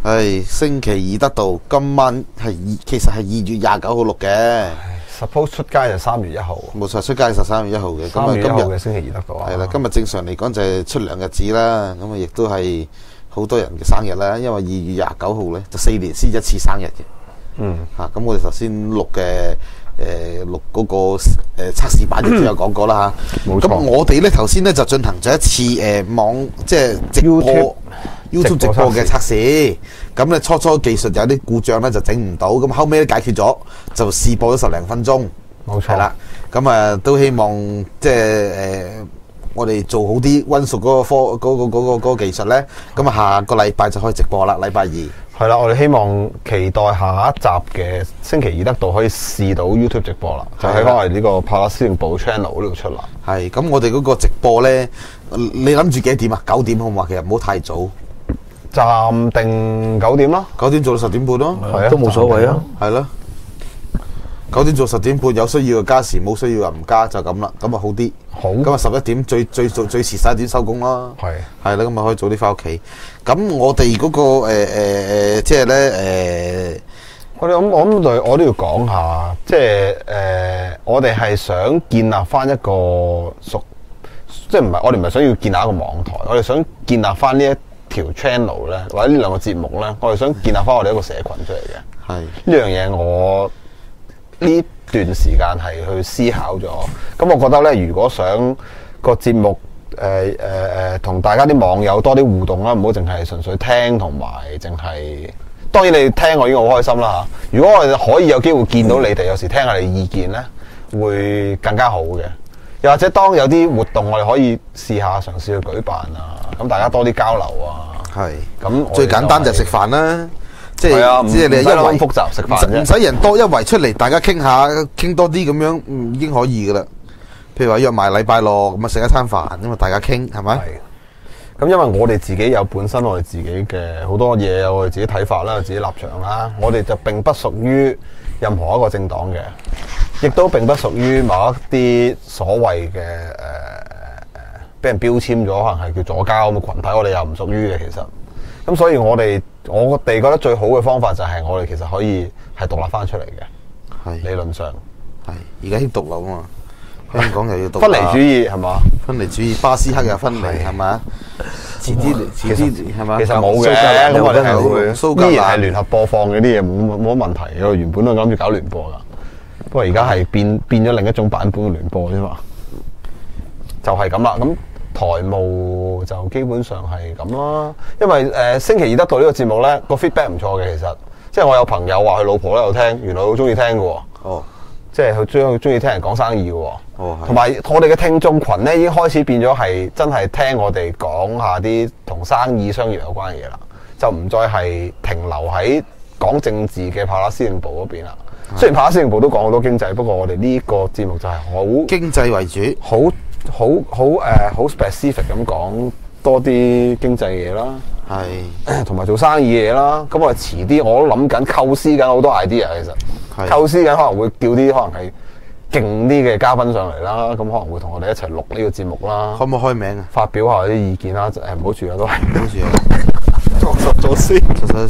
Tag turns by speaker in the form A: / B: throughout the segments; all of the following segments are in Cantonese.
A: 係星期二得到，今晚其實係2月29號錄嘅。
B: suppose 出街就3月1號。
A: 冇錯，出街就3月1號嘅。
B: 3月1號嘅星期二得到啊。
A: 係啦，今日正常嚟講就係出糧日子啦。咁啊，亦都係好多人嘅生日啦。因為2月29號咧，就4年先一次生日嘅。咁我哋頭先錄嘅錄嗰個測試版亦都有講過啦嚇。冇錯。咁我哋咧頭先咧就進行咗一次網即係直播。YouTube 直播嘅測試，咁咧初技術有啲故障咧就整唔到，咁後尾都解決咗，就試播咗10零分鐘，
B: 冇錯
A: 啦。咁啊都希望即係我哋做好啲溫熟嗰個技術咧，咁啊下個禮拜就可以直播啦，禮拜2。
B: 係啦，我哋希望期待下一集嘅星期二得到可以試到 YouTube 直播啦，就喺我哋呢個帕拉司令部 channel 呢度出啦。
A: 係，咁我哋嗰個直播咧，你諗住幾多點啊？9點好唔好？其實唔好太早。
B: 暫定9點啦
A: ，9點做到10點半咯，
C: 都冇所謂啊，
A: 係咯。9點做10點半，有需要就加時，冇需要就唔加，就咁啦，咁啊好啲。
B: 好，
A: 咁啊11點最遲11點收工啦。係啦，咁啊可以早啲翻屋企。咁我哋嗰個即係咧
B: 我都要講下，即係我哋係想建立翻一個即係我哋唔係想要建立一個網台，我哋想建立翻呢一條 channel 咧，或者呢2個節目咧，我哋想建立翻我哋一個社群出嚟嘅。係呢樣嘢，我呢段時間係去思考咗。咁我覺得咧，如果想個節目同大家啲網友多啲互動啦，唔好淨係純粹聽同埋淨係。當然你聽我已經好開心啦嚇。如果我哋可以有機會見到你哋，有時聽下你意見咧，會更加好嘅。又或者當有啲活動，我哋可以試下嘗試去舉辦啊，咁大家多啲交流啊。係，
A: 咁最簡單就食飯啦，即係你一圍
B: 複雜食飯啫，
A: 唔使人多，一圍出嚟大家傾下，傾多啲咁樣，已經可以噶啦。譬如話約埋禮拜6咁啊食一餐飯，咁啊大家傾係咪？
B: 咁因為我哋自己有本身我哋自己嘅好多嘢，有我哋自己睇法啦，自己立場啦，我哋就並不屬於任何一個政黨嘅。亦都並不屬於某一啲所謂嘅俾人標籤咗，可能係叫左膠咁嘅群體，我哋又唔屬於嘅其實。咁所以我哋覺得最好嘅方法就係我哋其實可以係獨立翻出嚟嘅。係理論上
A: 係而家興獨立啊嘛，香港又要獨立。
B: 分離主義係嘛？
A: 分離主義，巴斯克又分離係嘛？遲啲係嘛？
B: 其實冇嘅，咁我哋係依然係聯合播放嘅啲嘢冇乜問題。我原本都諗住搞聯播㗎。不過而家係變咗另一種版本嘅聯播啫嘛，就係咁啦。咁台務就基本上係咁啦。因為星期二得到呢個節目咧，個 feedback 唔錯嘅。其實即係我有朋友話佢老婆喺度聽，原來好中意聽嘅喎。哦，即係佢中意聽人講生意嘅喎。哦，同埋我哋嘅聽眾群咧已經開始變咗係真係聽我哋講下啲同生意商業有關嘅嘢啦，就唔再係停留喺講政治嘅帕拉司令部嗰邊啦。雖然帕拉司令部都講好多經濟，不過我哋呢個節目就係好
A: 經濟為主，
B: 好 specific 咁講多啲經濟嘢啦，係同埋做生意嘅嘢啦。咁我哋遲啲我都諗緊構思緊好多 idea， 其實構思緊可能會叫啲可能係勁啲嘅嘉賓上嚟啦，咁可能會同我哋一齊錄呢個節目啦。
A: 可唔可以開名啊？
B: 發表下啲意見啦，唔好住啊，都係
A: 唔好住啊，做先，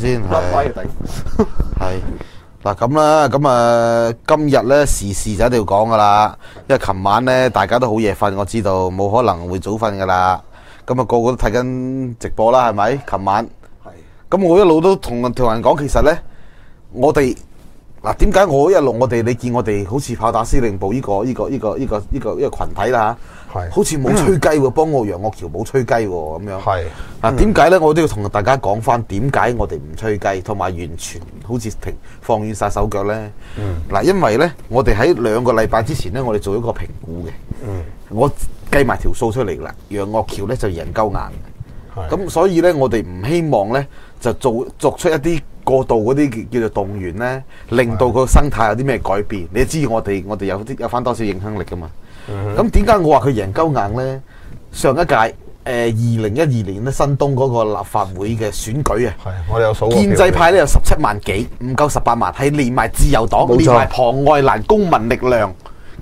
A: 係。嗱咁啦，咁啊今日咧時事就一定要講噶啦，因為琴晚咧大家都好夜瞓，我知道冇可能會早瞓噶啦。咁啊個個都睇緊直播啦，係咪？琴晚係。咁我一路都同人講，其實咧我哋嗱點解我一路你見我哋好似炮打司令部呢個群體啦嚇，係好似冇吹雞喎，幫我楊岳橋冇吹雞喎咁樣。係嗱點解咧？我都要同大家講翻點解我哋唔吹雞，同埋完全好似放軟晒手腳咧。嗱，因為咧我哋喺2個禮拜之前咧，我哋做咗個評估嘅。我計埋條數出嚟啦，楊岳橋咧就贏鳩硬嘅。咁所以咧，我哋唔希望咧就作出一啲過度嗰啲叫做動員咧，令到個生態有啲咩改變。你知我哋有翻多少影響力噶嘛？咁點解我話佢贏鳩硬咧？上一屆2012年咧新東嗰個立法會嘅選舉啊，
B: 我哋有數過
A: 建制派咧有17萬幾，唔夠18萬，係連埋自由黨，連埋龐愛蘭公民力量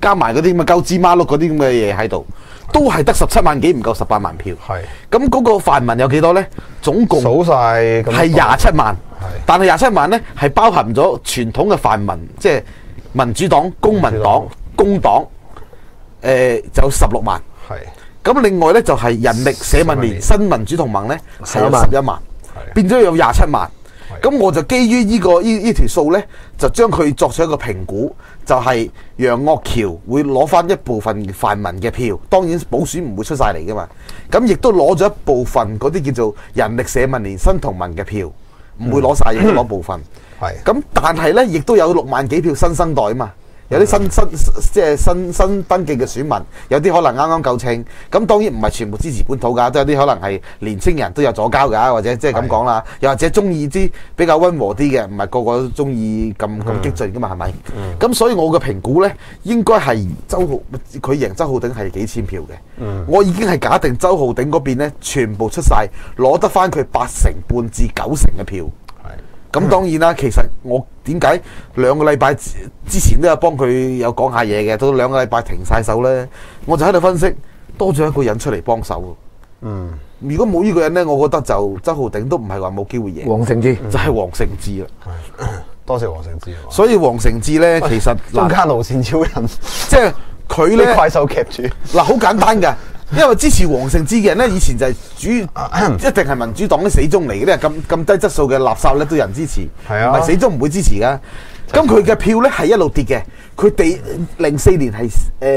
A: 加埋嗰啲咁嘅鳩芝麻碌嗰啲咁嘅嘢喺度，都係得17萬幾，唔夠18萬票。
B: 係。
A: 咁嗰個泛民有幾多咧？總共
B: 數晒
A: 係27萬。
B: 係。
A: 但係27萬咧係包含咗傳統嘅泛民，即係民主黨、公民黨、工黨，就有16萬。
B: 係。
A: 咁另外咧就係人力、社民連、新民主同盟咧係有11萬，變咗有27萬。咁我就基於呢條數咧，就將佢作出一個評估，就係楊岳橋會攞翻一部分泛民嘅票，當然補選唔會出晒嚟噶嘛。咁亦都攞咗一部分嗰啲叫做人力、社民連、新同盟嘅票，唔會攞晒，亦都攞部分。係。咁但係咧，亦都有6萬幾票新生代啊嘛。有啲新登記嘅選民，有啲可能啱啱夠稱，咁當然唔係全部支持本土㗎，都有啲可能係年青人都有左膠㗎，或者即係咁講啦，又或者中意啲比較溫和啲嘅，唔係個個都中意咁激進㗎嘛，係咪？咁所以我嘅評估呢，應該係佢贏周浩鼎係幾千票嘅，我已經係假定周浩鼎嗰邊呢，全部出晒，攞得翻佢8成半至9成嘅票。咁當然啦，其實我點解2個禮拜之前都有幫佢有講下嘢嘅，到2個禮拜停晒手呢，我就喺度分析，多咗一個人出嚟幫手。如果冇呢個人呢，我覺得就周浩鼎都唔係話冇機會贏。
C: 黃成智
A: 就係黃成智啦。
B: 多謝黃成智。
A: 所以黃成智呢，其實
B: 中間路線超人，
A: 即係佢呢，
B: 快手夾住。
A: 嗱，好簡單㗎。因為支持黃成智嘅人咧，以前就係一定係民主黨啲死忠嚟嘅，咁低質素嘅垃圾咧都有人支持，唔係死忠唔會支持噶。咁佢嘅票咧係一路跌嘅，佢哋04年係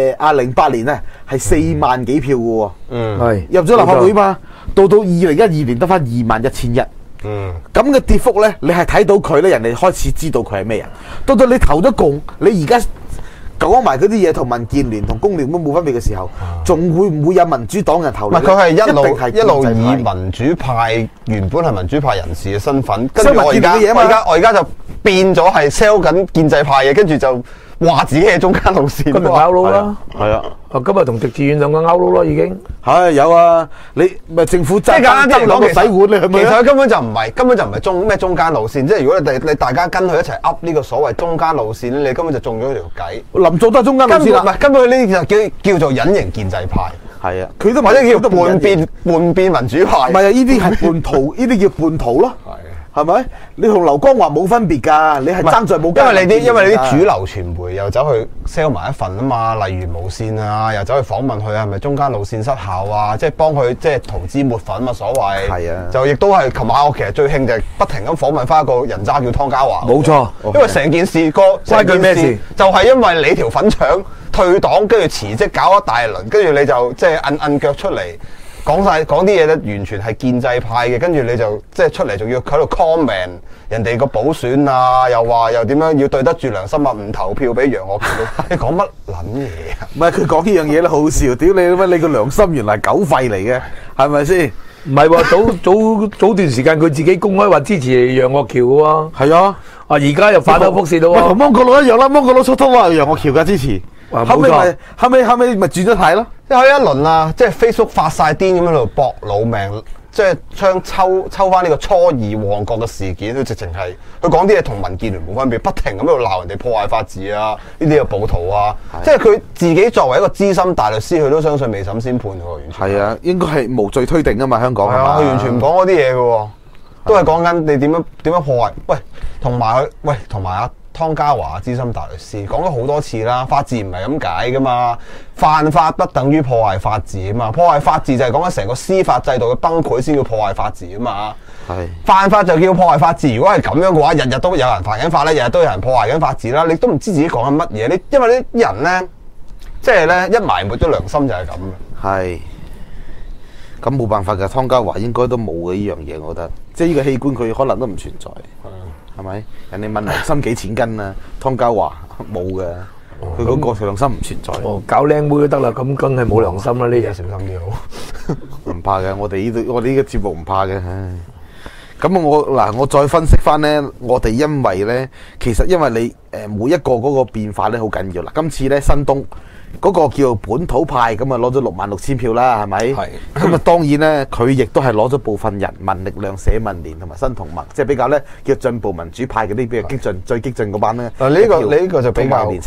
A: 08年咧係4萬幾票嘅喎，係入咗立法會嘛，到2012年得翻21,100。咁嘅跌幅咧，你係睇到佢咧，人哋開始知道佢係咩人。到你投咗共，你而家講埋嗰啲嘢同民建聯同工聯都冇分別嘅時候，仲會唔會有民主黨人投？唔係，佢係
B: 一路以民主派原本係民主派人士嘅身份，跟住我而家就變咗係 sell 緊建制派嘅，跟住就話自己係中間路線。
C: 今日拗佬啦，
A: 係啊，
C: 今日同狄志遠兩個拗佬咯，已經
A: 係有啊。你咪政府爭兩個洗碗，你係咪？
B: 其實佢根本就唔係中間路線。即係如果你大家跟佢一齊噏呢個所謂中間路線咧，你根本就中咗條計。
A: 林作都係中間路線啦，
B: 唔係根本呢就叫做隱形建制派。
A: 係啊，佢都
B: 或者叫叛變民主派。
A: 唔係啊，呢啲係叛徒，呢啲叫叛徒咯。係咪？你同劉江華冇分別㗎，你係爭在冇。
B: 因為你啲主流傳媒又走去 sell 埋一份啊嘛，例如無線啊，又走去訪問佢係咪中間路線失效啊，即係幫佢即係塗脂抹粉嘛所謂。係啊，就亦都係琴晚我其實最興就係不停咁訪問翻一個人渣叫湯家驊。冇錯，因為成件事關佢咩事？就係因為你條粉腸退黨，跟住辭職搞一大輪，跟住你就即係摁腳出嚟。講啲嘢咧，完全係建制派嘅，跟住你就即係出嚟仲要喺度 comment 人哋個補選啊，又點樣要對得住良心啊，唔投票俾楊岳橋。你講乜撚嘢啊？
A: 唔係佢講呢樣嘢咧，好笑！屌你乜？你個良心原來係狗肺嚟嘅，係咪先？
C: 唔係喎，早段時間佢自己公開話支持楊岳橋嘅喎。
A: 係啊，
C: 而家又反口覆舌咯喎。
A: 同芒果佬一樣啦，芒果佬出通話楊岳橋嘅支持。後尾咪轉咗軚咯，
B: 一輪啊，即係 Facebook 發晒癲咁喺度搏老命，即係將抽翻呢個初二旺角嘅事件，佢直情係佢講啲嘢同民建聯冇分別，不停咁喺度鬧人哋破壞法治啊，呢啲嘅暴徒啊，即係佢自己作為一個資深大律師，佢都相信未審先判嘅喎，完全
A: 係啊，應該係無罪推定啊嘛，香港係嘛，
B: 佢完全唔講嗰啲嘢嘅喎，都係講緊你點樣破壞，同埋阿湯家驊資深大律師講咗好多次啦，法治唔係咁解噶嘛，犯法不等於破壞法治啊嘛，破壞法治就係講緊成個司法制度嘅崩潰先叫破壞法治啊嘛，犯法就叫破壞法治。如果係咁樣嘅話，日日都有人犯緊法咧，日日都有人破壞緊法治啦，你都唔知自己講緊乜嘢。因為呢啲人咧，即係咧一埋沒咗良心就係咁嘅。
A: 係，咁冇辦法㗎，湯家驊應該都冇嘅呢樣嘢，我覺得，即係呢個器官佢可能都唔存在。係咪？人哋問良心幾錢斤啊？湯家驊冇嘅，佢嗰個良心唔存在。
C: 搞靚妹都得啦，咁梗係冇良心啦呢嘢，
B: 小心啲好。
A: 唔怕嘅，我哋呢個節目唔怕嘅。咁我再分析翻咧，我哋因為咧，其實因為你每一個嗰個變化咧好緊要啦。今次咧新東嗰個叫本土派咁啊，攞咗66,000票啦，係咪？係。咁啊，當然咧，佢亦都係攞咗部分人民力量、社民連同埋新同盟，即係比較咧叫進步民主派嗰啲比較激進、最激進嗰班咧。
B: 呢個就比較
A: 年青人。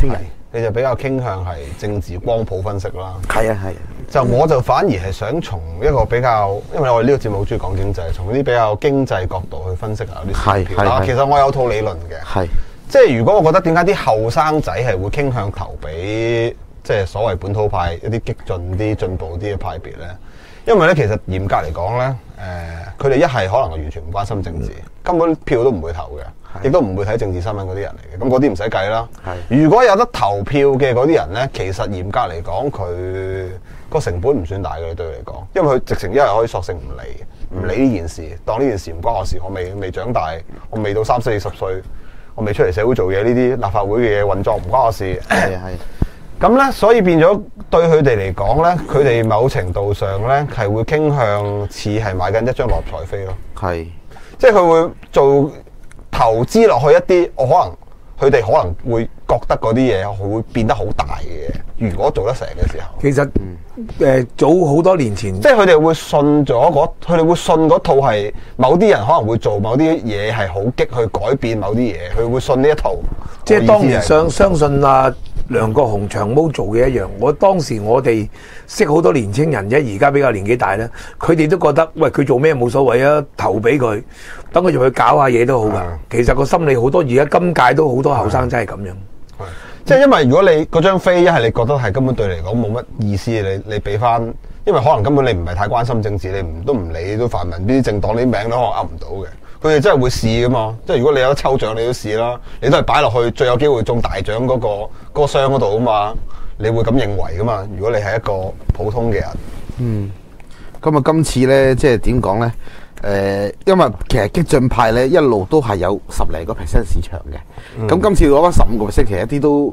B: 你就比較傾向係政治光譜分析啦。
A: 係啊係啊，
B: 就我就反而係想從一個比較，因為我哋呢個節目好中意講經濟，從啲比較經濟角度去分析下啲股票啦。其實我有套理論嘅，
A: 係
B: 即係如果我覺得點解啲後生仔係會傾向投俾即係所謂本土派一啲激進啲、進步啲嘅派別咧？因為咧，其實嚴格嚟講咧，佢哋一係可能係完全唔關心政治，根本票都唔會投嘅，亦都唔會睇政治新聞嗰啲人嚟嘅。咁嗰啲唔使計啦。如果有得投票嘅嗰啲人咧，其實嚴格嚟講，佢個成本唔算大嘅對佢嚟講，因為佢直情一係可以索性唔理呢件事，當呢件事唔關我事，我未長大，我未到30-40歲，我未出嚟社會做嘢，呢啲立法會嘅嘢運作唔關我事。係。咁咧，所以變咗對佢哋嚟講咧，佢哋某程度上咧係會傾向似係買緊一張六合彩飛咯。係，即係佢會做投資落去一啲，佢哋可能會覺得嗰啲嘢會變得好大嘅嘢。如果做得成嘅時候，
C: 其實早好多年前，
B: 即係佢哋會信嗰套係某啲人可能會做某啲嘢係好激去改變某啲嘢，佢會信呢一套。
C: 即係當年相信梁國雄長毛做嘅一樣，當時我哋識好多年青人啫，而家比較年紀大咧，佢哋都覺得喂，佢做咩冇所謂啊，投俾佢，等佢入去搞下嘢都好噶。其實個心理好多，而家今屆都好多後生真係咁樣。
B: 即係因為如果你嗰張飛一係你覺得係根本對你嚟講冇乜意思，你俾翻，因為可能根本你唔係太關心政治，你都唔理都泛民呢啲政黨啲名都可能噏唔到嘅。佢哋真係會試噶嘛，即係如果你有得抽獎，你都試啦，你都係擺落去最有機會中大獎嗰個箱嗰度啊嘛，你會咁認為噶嘛？如果你係一個普通嘅人，
A: 咁啊，今次咧即係點講咧？因為其實激進派咧一路都係有10嚟個%市場嘅，咁今次攞翻15%，其實一啲都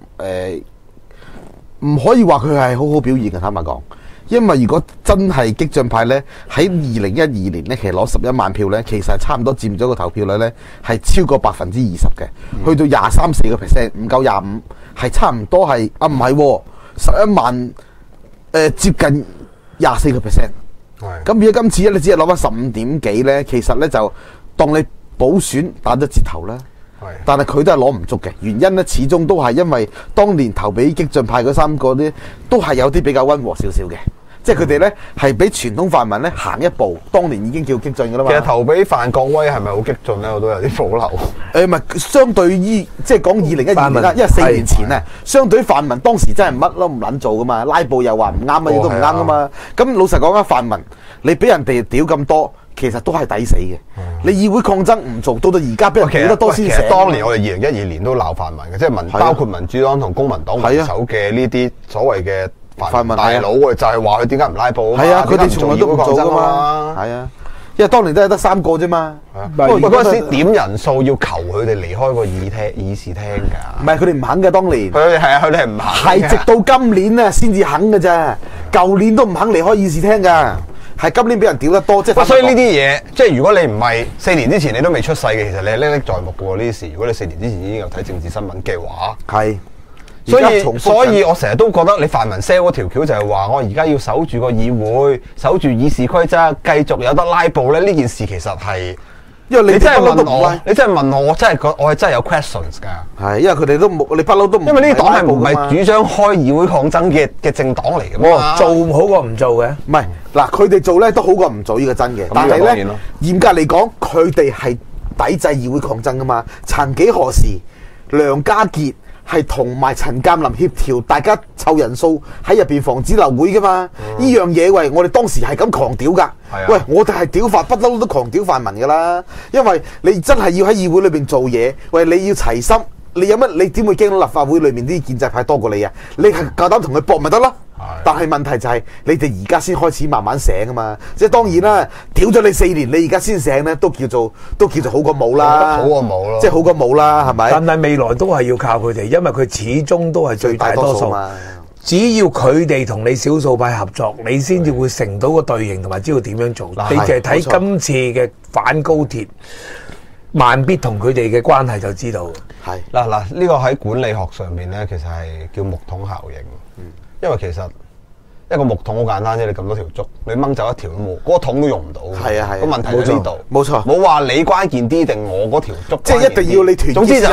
A: 唔可以話佢係好好表現嘅，坦白講。因為如果真係激進派咧，喺2012年咧，其實攞11萬票咧，其實係差唔多佔咗個投票率咧，係超過20%嘅，去到23-24%，唔夠25%，係差唔多係唔係11萬接近24%。咁如果今次咧，你只係攞翻15點幾咧，其實咧就當你補選打咗折頭啦。但係佢都係攞唔足嘅，原因咧始終都係因為當年投俾激進派嗰3個咧，都係有啲比較溫和少少嘅，即係佢哋咧係比傳統泛民咧行一步，當年已經叫激進噶啦嘛。
B: 其實投俾范國威係咪好激進咧？我都有啲保留。
A: 唔係相對於即係講2012年啦，因為4年前咧，相對於泛民當時真係乜都唔撚做噶嘛，拉布又話唔啱，乜嘢都唔啱噶嘛。咁老實講啊，泛民你俾人哋屌咁多。其實都係抵死嘅。你議會抗爭唔做，到而家俾人屌得多先。
B: 其實當年我哋2012年都鬧泛民嘅，即係包括民主黨同公民黨為首嘅呢啲所謂嘅泛民大佬，我哋就係話佢點解唔拉布啊？
A: 係啊，佢哋從來都唔做噶嘛。係啊，因為當年都係得3個啫嘛。
B: 喂，嗰陣時點人數要求佢哋離開個議事廳㗎。
A: 唔係佢哋唔肯嘅，當年。
B: 佢哋係唔肯。
A: 係直到今年啊，先至肯嘅啫。舊年都唔肯離開議事廳㗎。係今年俾人屌得多，即係。
B: 所以呢啲嘢，即係如果你唔係4年之前你都未出世嘅，其實你係歷歷在目嘅喎。呢啲事，如果你4年之前已經有睇政治新聞嘅話，係。所以我成日都覺得你泛民 sell 嗰條橋就係話，我而家要守住個議會，守住議事規則，繼續有得拉布咧。呢件事其實係。因為你真係問我，我真係有 questions 㗎。係，因為佢哋都冇，你不嬲都唔。因為呢啲黨係唔係主張開議會抗爭嘅政黨嚟嘅嘛？
C: 做好過唔做嘅。
A: 唔係嗱，佢哋做咧都好過唔做，呢個真嘅。但係咧，嚴格嚟講，佢哋係抵制議會抗爭㗎嘛。曾幾何時，梁家傑係同埋陳鑑林協調，大家湊人數喺入邊防止流會㗎嘛？呢樣嘢喂，我哋當時係咁狂屌㗎。喂，我哋係屌法不嬲都狂屌泛民㗎啦，因為你真係要喺議會裏邊做嘢，喂，你要齊心，你有乜？你點會驚到立法會裏面啲建制派多過你啊？你係夠膽同佢搏咪得咯？但係問題就係你哋而家先開始慢慢醒啊嘛，即係當然啦，屌咗你4年，你而家先醒咧，都叫做好過冇啦，
B: 好過冇咯，
A: 即係好過冇啦，係咪？
C: 但係未來都係要靠佢哋，因為佢始終都係最大多數嘛。只要佢哋同你少數派合作，你先至會成到個隊形，同埋知道點樣做。你淨係睇今次嘅反高鐵，慢必同佢哋嘅關係就知道。
B: 係嗱，呢個喺管理學上面咧，其實係叫木桶效應。因為其實一個木桶好簡單啫，你咁多條竹，你掹走一條都冇，嗰個桶都用唔到。係啊係。個問題喺呢度，
A: 冇錯。
B: 冇話你關鍵啲定我嗰條竹。
A: 即係一定要你團結之後用。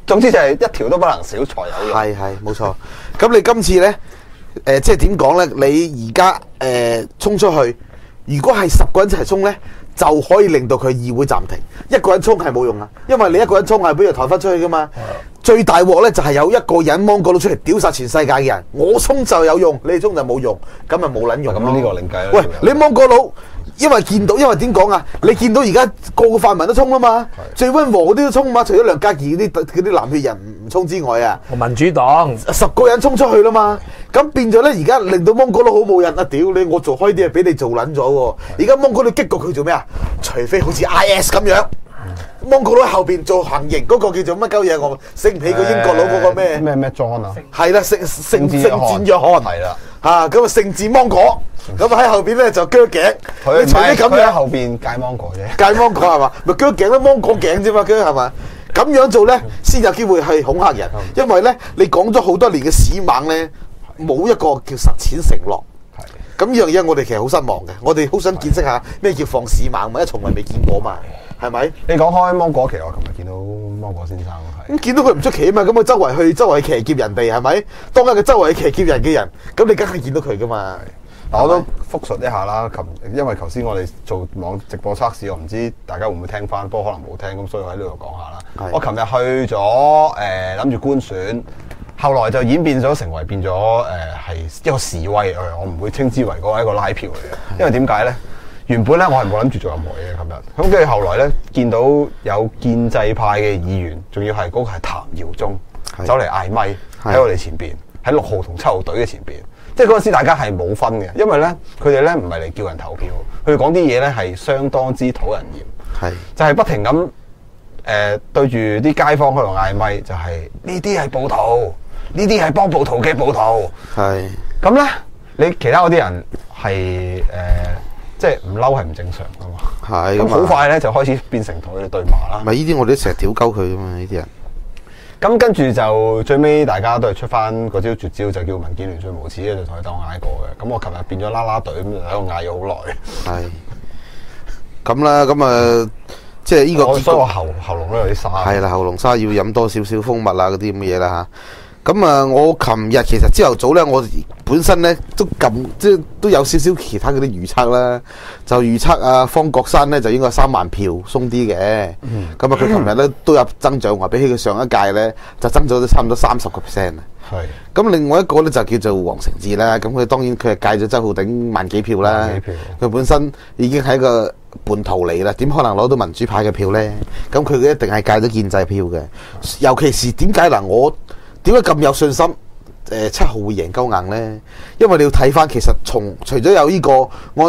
B: 總之就係一條都不能少才有用。
A: 係冇錯。咁你今次咧，即係點講咧？你而家衝出去，如果係10個人一齊衝咧，就可以令到佢議會暫停。一個人衝係冇用啊，因為你一個人衝係俾佢抬翻出去噶嘛。最大鑊咧就係有一個人芒果佬出嚟屌殺全世界嘅人，我衝就有用，你哋衝就冇用，咁咪冇撚用咯。
B: 咁呢個另計啦。
A: 喂，你芒果佬，因為點講啊？你見到而家個個泛民都衝啦嘛，最溫和嗰啲都衝嘛，除咗梁家傑嗰啲藍血人唔衝之外啊，
C: 民主黨
A: 10個人衝出去啦嘛，咁變咗咧，而家令到芒果佬好冇癮啊！屌你，我做開啲嘢俾你做撚咗喎，而家芒果佬激過佢做咩啊？除非好似 IS 咁樣。芒果佬喺後邊做行刑嗰個叫做乜鳩嘢？我醒唔起個英國佬嗰個咩
B: John 啊？
A: 係啦，聖戰約翰
B: 係啦，
A: 咁啊聖戰芒果，咁喺後邊咧就鋸頸。
B: 佢
A: 除非咁樣
B: 喺後邊戒芒果啫，
A: 戒芒果係嘛？咪鋸頸咯，芒果頸啫嘛，鋸係嘛？咁樣做咧，先有機會去恐嚇人，因為咧你講咗好多年嘅屎猛咧，冇一個叫實踐承諾。咁呢樣嘢我哋其實好失望嘅，我哋好想見識下咩叫放屎猛，咪從來未見過嘛。係咪？
B: 你講開芒果，其實我琴日見到芒果先生係。
A: 咁見到佢唔出奇啊嘛，咁佢周圍騎劫人哋係咪？當緊佢周圍騎劫人嘅人，咁你梗係見到佢噶嘛？
B: 我都複述一下啦，因為頭先我哋做網直播測試，我唔知大家會唔會聽翻，不過可能冇聽，咁所以我喺呢度講下啦。我琴日去咗諗住官選，後來就演變咗成為變咗係一個示威，我唔會稱之為嗰個一個拉票嚟嘅，因為點解咧？原本咧我係冇諗住做任何嘢嘅，琴日咁跟住後來咧見到有建制派嘅議員，仲要係嗰個係譚耀宗走嚟嗌咪喺我哋前邊，喺6號同7號隊嘅前邊，即係嗰陣時大家係冇分嘅，因為咧佢哋咧唔係嚟叫人投票，佢哋講啲嘢咧係相當之討人厭，就係不停咁對住啲街坊喺度嗌咪，就係呢啲係暴徒，呢啲係幫暴徒嘅暴徒，咁咧你其他嗰啲人係即係唔嬲係唔正常噶嘛，咁好快咧就開始變成同佢哋對罵啦。
A: 咪呢啲我哋都成日屌鳩佢噶嘛，呢啲人。
B: 咁跟住就最尾大家都係出翻嗰招絕招，就叫民建聯最無恥嘅，就同佢鬥嗌過嘅。咁我琴日變咗啦啦隊，咁就喺度嗌咗好耐。
A: 咁啦，咁啊，即係呢個。
B: 所以我喉嚨都有啲沙。
A: 係啦，喉嚨沙要飲多少少蜂蜜啊，嗰啲咁嘅嘢啦嚇。咁啊，我琴日其實朝頭早咧，我本身咧都即係都有少少其他嗰啲預測啦，就預測啊方國珊咧就應該3萬票鬆啲嘅。咁啊，佢琴日咧都有增長，話比起佢上一屆咧就增咗差唔多30%。咁另外一個咧就叫做黃成智啦，咁佢當然佢係戒咗周浩鼎萬幾票啦。佢本身已經係一個叛徒嚟啦，點可能攞到民主派嘅票咧？咁佢一定係戒咗建制票嘅。尤其是點解嗱我？點解咁有信心？7號會贏鳩硬咧？因為你要睇翻，其實除咗有呢個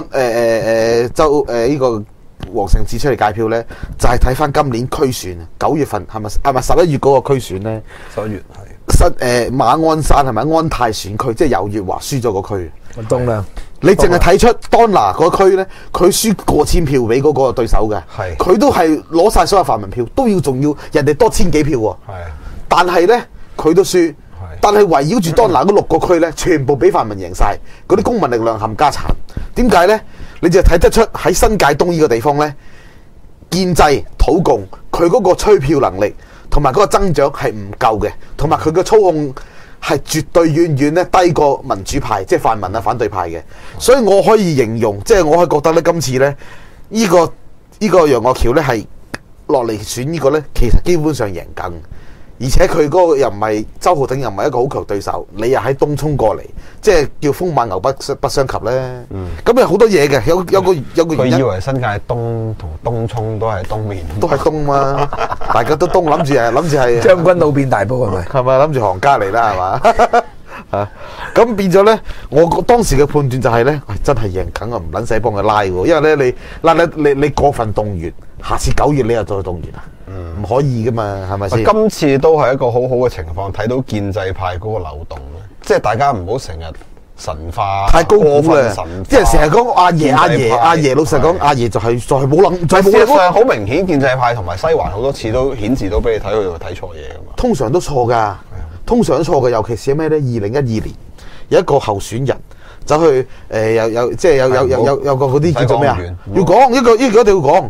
A: 呢個黃成智出嚟戒票咧，就係睇翻今年區選9月份係咪11月嗰個區選咧？11月係馬鞍山係咪安泰選區？即係游月華輸咗個區。
C: 東亮，
A: 你淨係睇出當拿嗰區咧，佢輸過千票俾嗰個對手嘅，佢都係攞晒所有泛民票，仲要人哋多1000幾票喎。但係咧。佢都輸，但係圍繞住當拿嗰6個區咧，全部俾泛民贏晒，嗰啲公民力量冚家鏟。點解咧？你就睇得出喺新界東呢個地方咧，建制土共佢嗰個催票能力同埋嗰個增長係唔夠嘅，同埋佢嘅操控係絕對遠遠咧低過民主派，即係泛民啊反對派嘅。所以我可以形容，即係我係覺得咧，今次咧呢個楊岳橋咧係落嚟選呢個咧，其實基本上贏緊。而且佢嗰個又唔係周浩鼎，又唔係一個好強對手，你又喺東衝過嚟，即係叫風馬牛不相及咧。咁有好多嘢嘅，有個原因。
B: 佢以為新界東同東涌都係東面，
A: 都係東嘛，大家都東，諗住係
C: 將軍澳變大埔係咪？
A: 係咪諗住行家嚟啦？係嘛？咁變咗咧，我當時嘅判斷就係咧，真係贏緊啊，唔撚使幫佢拉喎，因為咧你過分動員，下次9月你又再動員啊？唔可以噶嘛，係咪先？
B: 今次都係一個好好嘅情況，睇到建制派嗰個漏洞咧，即係大家唔好成日神化，
A: 太高估啦！啲人成日講阿爺，老實講，阿爺就係冇諗，就係冇諗。
B: 事實上好明顯，建制派同埋西環好多次都顯示到俾你睇，佢睇錯嘢噶嘛。
A: 通常都錯噶，尤其是咩咧？2012年有一個候選人走去有個嗰啲叫做咩啊？要講呢個一定要講。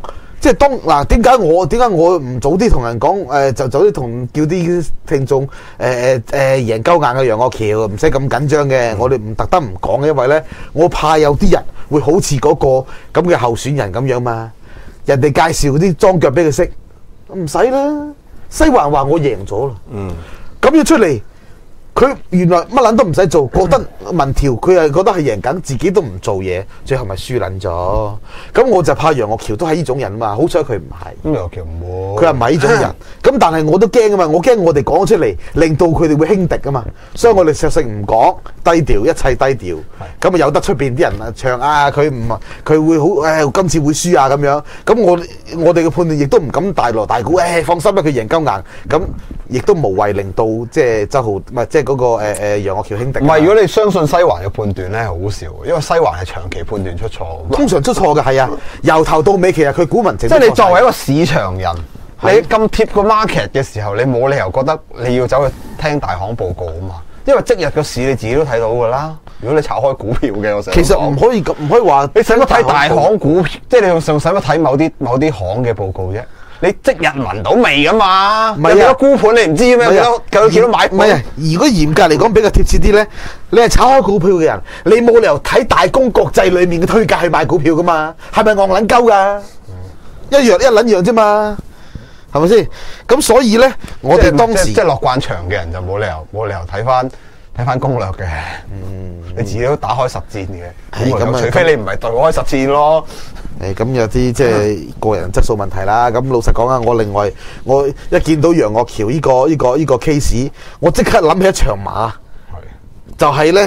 A: 即係點解我唔早啲同人講就早啲叫啲聽眾贏鳩硬嘅楊岳橋，唔使咁緊張嘅。我哋唔特登唔講嘅，因為咧我怕有啲人會好似嗰個咁嘅候選人咁樣嘛。人哋介紹嗰啲裝腳俾佢識，唔使啦。西環話我贏咗啦，咁樣出嚟。佢原來乜撚都唔使做，覺得民調佢係覺得係贏緊，自己都唔做嘢，最後咪輸撚咗。咁我就怕楊岳橋都係呢種人嘛，好彩佢唔係。
B: 咁楊岳橋唔會，
A: 佢係唔係呢種人。咁但係我都驚啊嘛，我驚我哋講出嚟，令到佢哋會輕敵啊嘛。所以我哋索性唔講，低調，一切低調。咁啊有得出邊啲人啊唱啊，佢會好今次會輸啊咁樣。咁我哋嘅判斷亦都唔敢大鑼大鼓，放心啦，佢贏鳩硬。咁亦都無謂令到即係周浩唔係即係嗰個楊岳橋輕敵。
B: 唔係，如果你相信西環嘅判斷咧，好笑，因為西環係長期判斷出錯，
A: 通常出錯嘅係啊，由頭到尾其實佢股民即
B: 係你作為一個市場人，你咁貼個 market 嘅時候，你冇理由覺得你要走去聽大行報告啊嘛，因為即日個市你自己都睇到㗎啦。如果你炒開股票嘅，我成日
A: 其實唔可以話
B: 你使乜睇大行股票，即係你仲使乜睇某啲行嘅報告啫？你即日聞到味噶嘛？唔係啊，沽盤你唔知咩？幾多買盤？
A: 唔係啊！如果嚴格嚟講比較貼切啲咧，你係炒開股票嘅人，你冇理由睇大公國際裡面嘅推介去買股票噶嘛？係咪戇撚鳩㗎？一撚樣啫嘛，係咪先？咁所以咧，我哋當時
B: 即係落慣場嘅人就冇理由睇翻攻略嘅。你自己都打開實戰嘅，咁除非你唔係對我開實戰咯。
A: 咁有啲即係個人質素問題啦。咁老實講啊，我一見到楊岳橋呢個 case， 我即刻諗起一場馬，就係咧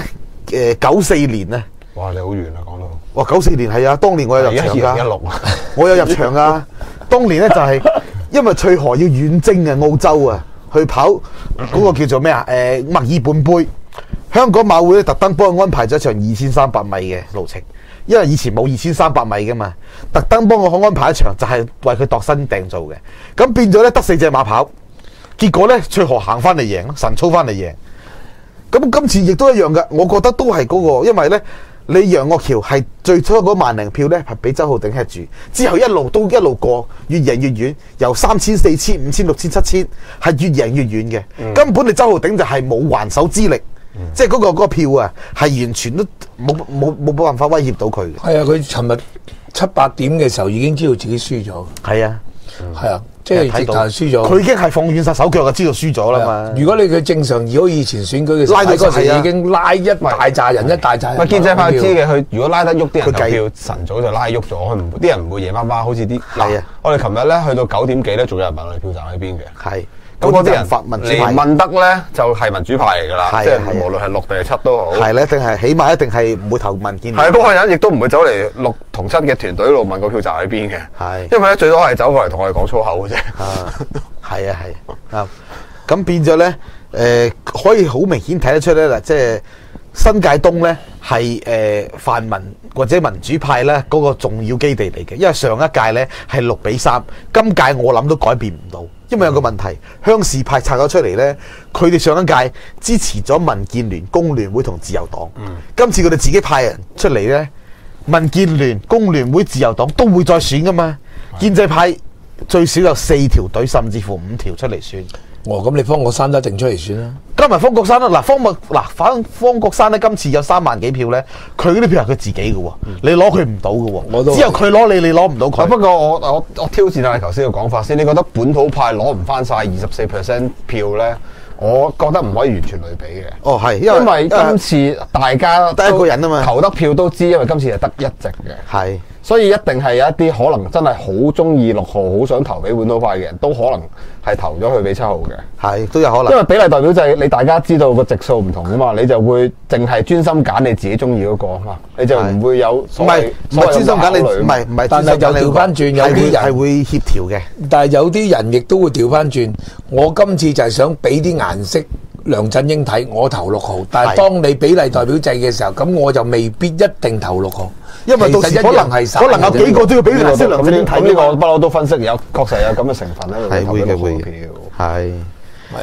A: 94年啊。
B: 哇！你好遠啊，講到。
A: 哇！94年係啊，當年我有入場㗎。
B: 2016
A: 我有入場㗎。當年咧就係因為翠河要遠征啊，澳洲啊，去跑嗰個叫做咩啊？墨爾本杯。香港馬會咧特登幫佢安排咗一場2300米嘅路程，因為以前冇2300米噶嘛，特登幫我安排一場就係為佢度身訂做嘅。咁變咗咧得4隻馬跑，結果咧翠河行翻嚟贏，神操翻嚟贏。咁今次亦都一樣嘅，我覺得都係嗰個，因為咧你楊岳橋係最初嗰萬零票咧係俾周浩鼎吃住，之後一路過，越贏越遠，由3000、4000、5000、6000、7000係越贏越遠嘅。根本你周浩鼎就係冇還手之力。即係嗰個票啊，係完全都冇辦法威脅到佢嘅。
C: 係啊，佢尋日7、8點嘅時候已經知道自己輸咗。
A: 係啊，
C: 係啊，即係直頭輸咗。
A: 佢已經係放軟晒手腳就知道輸咗啦嘛。
C: 如果你佢正常，如果以前選舉嘅時候，拉到嗰時已經拉一大扎人，一大扎人。
B: 建制派知嘅，佢如果拉得喐啲人投票，晨早就拉喐咗，啲人唔會夜媽媽好似啲。係啊，我哋琴日咧去到9點幾咧，仲有人問我哋票站喺邊嘅。係。咁嗰啲人發民主派問得咧，就係民主派嚟㗎啦，即係無論係6定係7都好。係咧，定係起碼一定係唔會投民建聯。係嗰個人亦都唔會走嚟6同7嘅團隊度問個票站喺邊嘅。係，因為咧最多係走過嚟同我哋講粗口嘅啫。係啊係啊，咁變咗咧可以好明顯睇得出咧嗱，即係新界東咧係泛民或者民主派咧嗰個重要基地嚟嘅，因為上一屆咧係6比3，今屆我諗都改變唔到。因為有個問題，鄉事派拆咗出嚟呢，佢哋上一屆支持咗民建聯、工聯會同自由黨。今次佢哋自己派人出嚟呢，民建聯、工聯會、自由黨都會再選噶嘛。建制派最少有4條隊，甚至乎5條出嚟選。咁你方國珊都一定出嚟選啦。加埋方國珊啦，方國珊咧今次有3萬幾票咧，佢嗰啲票係佢自己嘅喎，你攞佢唔到嘅喎，只有佢攞你攞唔到佢。不過我挑戰下你頭先嘅講法先，你覺得本土派攞唔翻晒24% 票咧？我覺得唔可以完全類比嘅。哦，係，因為今次大家得一個人啊嘛，投得票都知，因為今次係得1席嘅。係。所以一定係有一啲可能真係好中意6號，好想投俾本土派嘅人都可能係投咗去俾7號嘅，係都有可能。因為比例代表就係你大家知道個席數唔同噶嘛，你就會淨係專心揀你自己中意嗰個啊嘛，你就唔會有唔係專心揀你唔係，但係又調翻轉，有啲人係會協調嘅，但係有啲人亦都會調翻轉。我今次就係想俾啲顏色梁振英睇，我投6號，但係當你比例代表制嘅時候，咁我就未必一定投6號。因為到時可能有幾個都要俾顏色梁振英睇。呢個不嬲都分析，確實有咁嘅成分喺度。係會嘅，會嘅，係啊。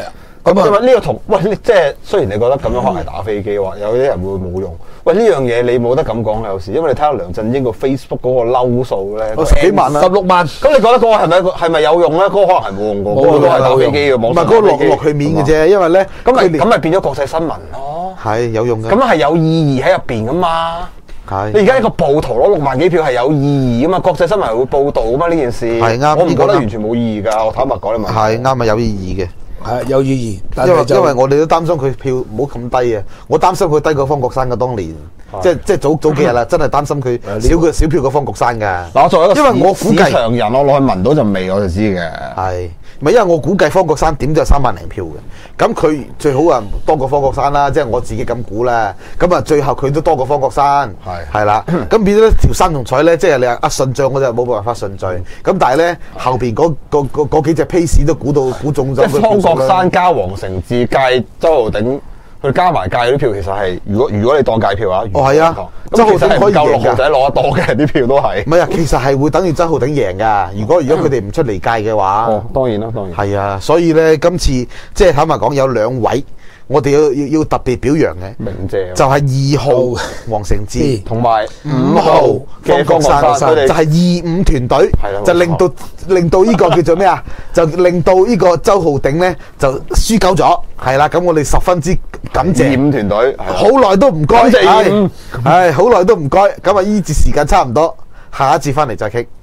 C: 咁啊
B: 因為呢個同即係雖然你覺得咁樣可能係打飛機話，有啲人會冇用。喂，呢樣嘢你冇得咁講有時，因為你睇下梁振英個 Facebook 嗰個嬲數咧，
A: 我10幾萬啊
C: 16萬。
B: 咁你覺得嗰個係咪有用咧？嗰個可能係冇用過，嗰個都係打飛機嘅網
A: 唔係
B: 上打飛機
A: 嗰個落佢面嘅啫，因為咧
B: 咁咪變咗國際新聞咯。
A: 係有用嘅。
B: 咁係有意義喺入邊噶嘛？
A: 係
B: 你而家一個暴徒攞6萬幾票係有意義噶嘛？國際新聞係會報導噶嘛？呢件事
A: 係啱
B: 我唔覺得
A: 呢個啱
B: 完全冇意義㗎。我坦白講你問
A: 係啱啊，有意義嘅。
C: 係有意義，但
A: 因為
C: 係就
A: 因為我哋都擔心佢票唔好咁低啊！我擔心佢低過方國山嘅當年，即係早幾日啦，真係擔心佢少票過方國山㗎。
B: 嗱，我作為一個
A: 因為我估計
B: 市場人，我落去聞到陣味我就知嘅。
A: 係咪因為我估計方國山點都有3萬零票嘅，咁佢最好啊多過方國山啦，即係我自己咁估啦。咁啊最後佢都多過方國山，係啦。咁變咗條三重彩咧，即係你話順序我就冇辦法順序。咁但係咧後邊嗰幾隻 pace 都估中咗。
B: 即係方國山加黃成智界周浩鼎，佢加埋界嗰啲票，其實係如果你當界票啊，
A: 係啊，
B: 周浩鼎係唔夠
A: 贏㗎
B: 6號仔攞得多嘅啲票都係。
A: 唔係啊，其實係會等於周浩鼎贏㗎。如果佢哋唔出嚟界嘅話，
B: 哦，當然啦，當然。
A: 係啊，所以咧今次即係坦白講有2位。我哋要特別表揚嘅，
B: 鳴謝
A: 就係2號黃成智
B: 同埋
A: 5號方國山，就係25團隊，就令到呢個叫做咩啊？就令到呢個周浩鼎咧就輸鳩咗，係啦。咁我哋十分之感謝
B: 25團隊，
A: 好耐都唔該，
B: 感謝25，
A: 係好耐都唔該。咁啊，呢節時間差唔多，下一節翻嚟再傾。